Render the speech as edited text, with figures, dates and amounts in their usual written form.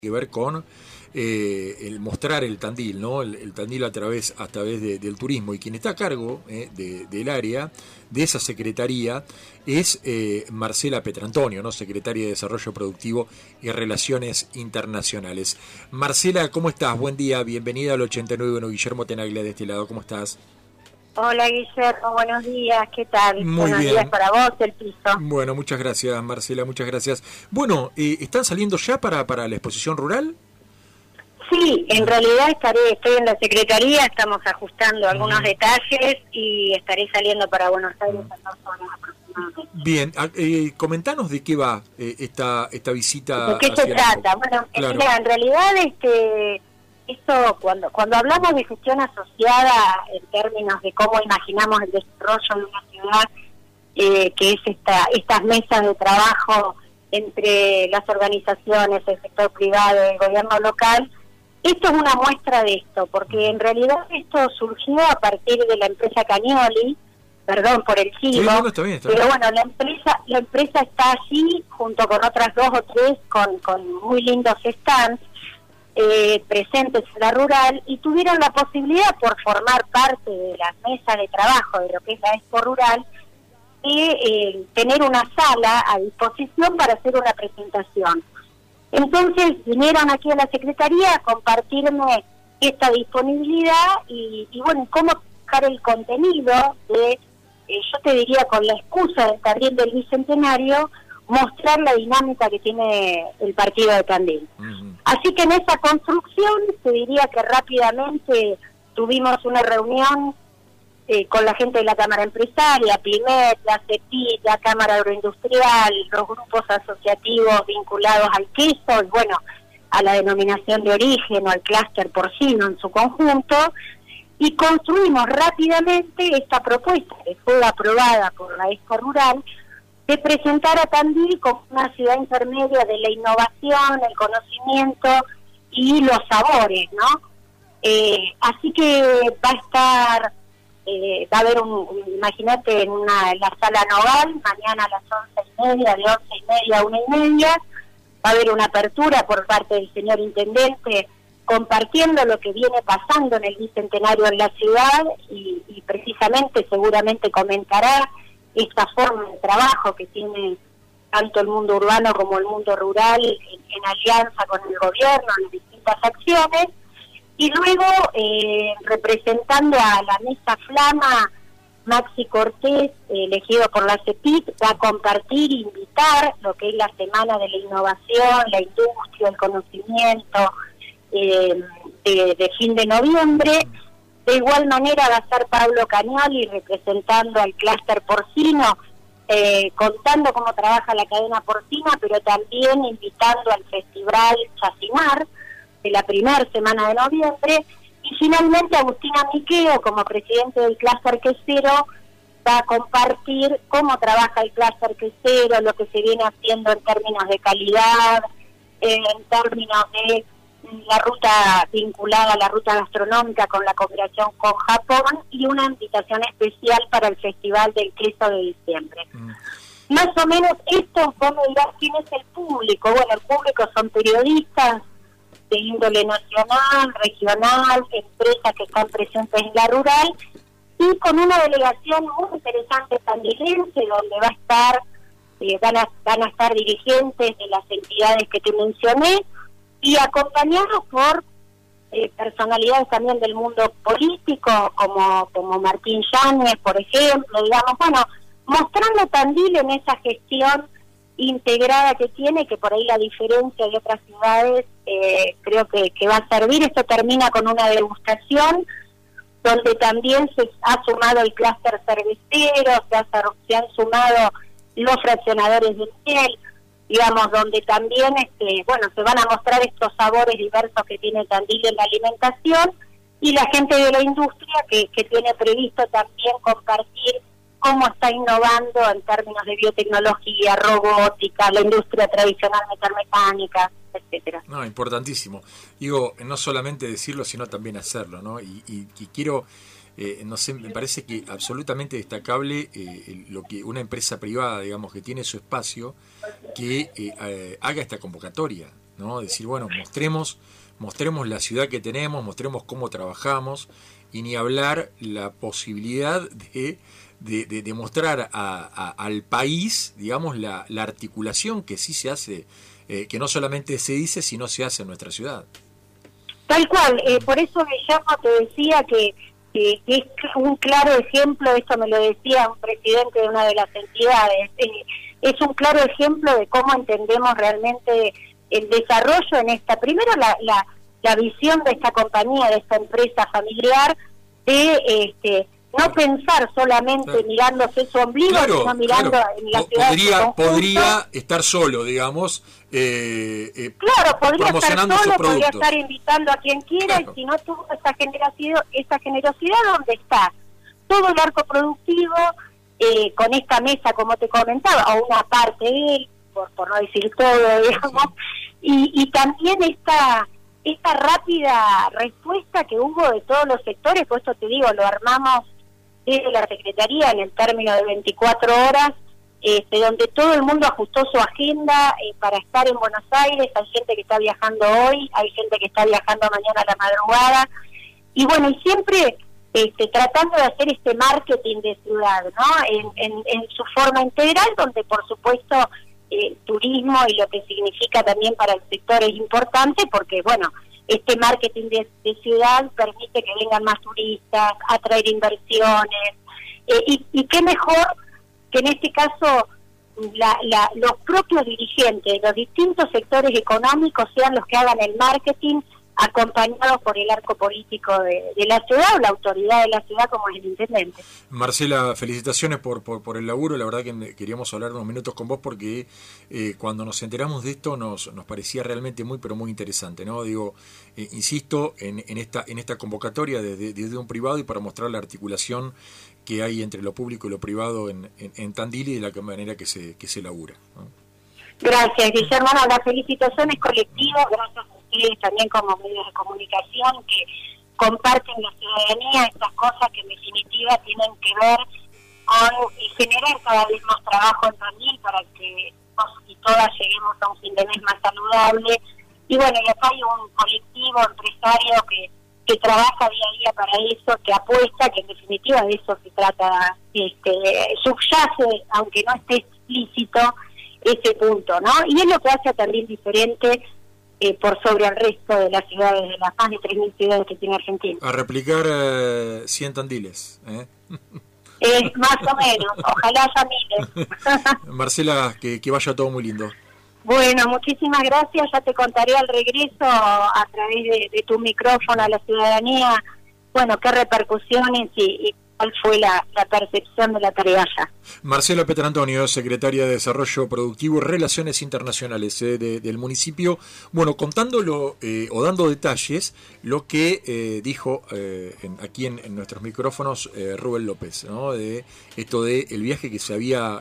que ver con el mostrar el Tandil, ¿no? El Tandil a través del turismo, y quien está a cargo del área de esa secretaría es Marcela Petrantonio, ¿no? Secretaria de Desarrollo Productivo y Relaciones Internacionales. Marcela, ¿cómo estás? Buen día, bienvenida al 89.1. Guillermo Tenaglia de este lado, ¿cómo estás? Hola Guillermo, buenos días, ¿qué tal? Muy buenos bien. días para vos, el piso. Bueno, muchas gracias Marcela, muchas gracias. Bueno, ¿están saliendo ya para la exposición rural? Sí, en realidad estoy en la Secretaría, estamos ajustando algunos detalles y estaré saliendo para Buenos Aires en 2 horas aproximadamente. Bien, comentanos de qué va esta visita. ¿De qué se trata? Bueno, claro. Mira, en realidad esto cuando hablamos de gestión asociada en términos de cómo imaginamos el desarrollo de una ciudad, que es estas mesas de trabajo entre las organizaciones, el sector privado y el gobierno local, esto es una muestra de esto, porque en realidad esto surgió a partir de la empresa Cagnoli, perdón por el chivo, sí, no, está bien. Pero bueno, la empresa está allí junto con otras 2 o 3 con muy lindos stands presentes en la rural, y tuvieron la posibilidad, por formar parte de las mesas de trabajo de lo que es la Expo Rural, de tener una sala a disposición para hacer una presentación. Entonces vinieron aquí a la Secretaría a compartirme esta disponibilidad y bueno, cómo buscar el contenido de, yo te diría, con la excusa del Tandil del Bicentenario, mostrar la dinámica que tiene el partido de Tandil. Así que en esa construcción te diría que rápidamente tuvimos una reunión con la gente de la Cámara Empresaria, PIMET, la CEPIT, la Cámara Agroindustrial, los grupos asociativos vinculados al queso y bueno, a la denominación de origen o al clúster porcino en su conjunto, y construimos rápidamente esta propuesta que fue aprobada por la Expo Rural, de presentar a Tandil como una ciudad intermedia de la innovación, el conocimiento y los sabores, ¿no? Así que va a estar... va a haber imagínate, en la sala Nogal, mañana a las 11:30, de 11:30 a 1:30, va a haber una apertura por parte del señor Intendente, compartiendo lo que viene pasando en el Bicentenario en la ciudad, y precisamente seguramente comentará esta forma de trabajo que tiene tanto el mundo urbano como el mundo rural en alianza con el gobierno en las distintas acciones. Y luego, representando a la mesa Flama, Maxi Cortés, elegido por la CEPIT, va a compartir e invitar lo que es la Semana de la Innovación, la Industria, el Conocimiento, de fin de noviembre. De igual manera va a estar Pablo Cagnoli representando al clúster porcino, contando cómo trabaja la cadena porcina, pero también invitando al Festival Chacimar, de la primera semana de noviembre. Y finalmente Agustina Miqueo, como presidente del clúster quesero, va a compartir cómo trabaja el clúster quesero, lo que se viene haciendo en términos de calidad, en términos de la ruta vinculada a la ruta gastronómica con la cooperación con Japón, y una invitación especial para el Festival del Queso de diciembre. Más o menos esto, vos me dirás quién es el público. Bueno, el público son periodistas de índole nacional, regional, empresas que están presentes en la rural, y con una delegación muy interesante tandilense, donde va a estar, van a estar dirigentes de las entidades que te mencioné, y acompañados por personalidades también del mundo político, como Martín Yáñez, por ejemplo, digamos, bueno, mostrando Tandil en esa gestión integrada que tiene, que por ahí la diferencia de otras ciudades creo que va a servir. Esto termina con una degustación donde también se ha sumado el clúster cervecero, se han sumado los fraccionadores de miel, digamos, donde también bueno, se van a mostrar estos sabores diversos que tiene Tandil en la alimentación, y la gente de la industria que tiene previsto también compartir cómo está innovando en términos de biotecnología, robótica, la industria tradicional metalmecánica, etcétera. No, importantísimo. Digo, no solamente decirlo, sino también hacerlo, ¿no? Y quiero, no sé, me parece que absolutamente destacable lo que una empresa privada, digamos, que tiene su espacio, que haga esta convocatoria. ¿no? Decir, bueno, mostremos la ciudad que tenemos, mostremos cómo trabajamos, y ni hablar la posibilidad de mostrar al país, digamos, la articulación que sí se hace, que no solamente se dice, sino se hace en nuestra ciudad. Tal cual, por eso Guillermo te decía que es un claro ejemplo, esto me lo decía un presidente de una de las entidades, es un claro ejemplo de cómo entendemos realmente el desarrollo en esta, primero la visión de esta compañía, de esta empresa familiar, de no pensar solamente mirándose su ombligo, sino mirando en la ciudad. Podría estar solo, digamos, claro, podría estar solo, podría estar invitando a quien quiera, y si no tuvo esa generosidad, ¿dónde está? Todo el arco productivo, con esta mesa, como te comentaba, o una parte de él, por no decir todo, digamos, y también esta rápida respuesta que hubo de todos los sectores, por esto te digo, lo armamos desde la Secretaría en el término de 24 horas, donde todo el mundo ajustó su agenda para estar en Buenos Aires. Hay gente que está viajando hoy, hay gente que está viajando mañana a la madrugada, y bueno, y siempre tratando de hacer este marketing de ciudad, ¿no? En su forma integral, donde por supuesto turismo y lo que significa también para el sector es importante, porque bueno, este marketing de ciudad permite que vengan más turistas, atraer inversiones, y qué mejor que en este caso los propios dirigentes de los distintos sectores económicos sean los que hagan el marketing, acompañados por el arco político de la ciudad, o la autoridad de la ciudad, como es el intendente. Marcela, felicitaciones por el laburo. La verdad que queríamos hablar unos minutos con vos porque cuando nos enteramos de esto nos parecía realmente muy, pero muy interesante, ¿no? Digo, insisto en esta convocatoria desde un privado, y para mostrar la articulación que hay entre lo público y lo privado en Tandil, y de la manera que se labura, ¿no? Gracias, Guillermo. No, la felicitación es colectiva, gracias a ustedes también como medios de comunicación que comparten la ciudadanía estas cosas que en definitiva tienen que ver con generar cada vez más trabajo en Tandil para que todos y todas lleguemos a un fin de mes más saludable. Y bueno, y acá hay un colectivo empresario que trabaja día a día para eso, que apuesta, que en definitiva de eso se trata, subyace, aunque no esté explícito, ese punto, ¿no? Y es lo que hace a Tandil diferente por sobre el resto de las ciudades, de las más de 3.000 ciudades que tiene Argentina. A replicar 100 Tandiles, ¿eh? Más o menos, ojalá haya miles. Marcela, que vaya todo muy lindo. Bueno, muchísimas gracias, ya te contaré al regreso a través de tu micrófono a la ciudadanía, bueno, qué repercusiones y cuál fue la percepción de la tarea ya. Marcela Petrantonio, secretaria de Desarrollo Productivo y Relaciones Internacionales del municipio, bueno, contándolo o dando detalles lo que dijo aquí en nuestros micrófonos Rubén López, ¿no? De esto de el viaje que se había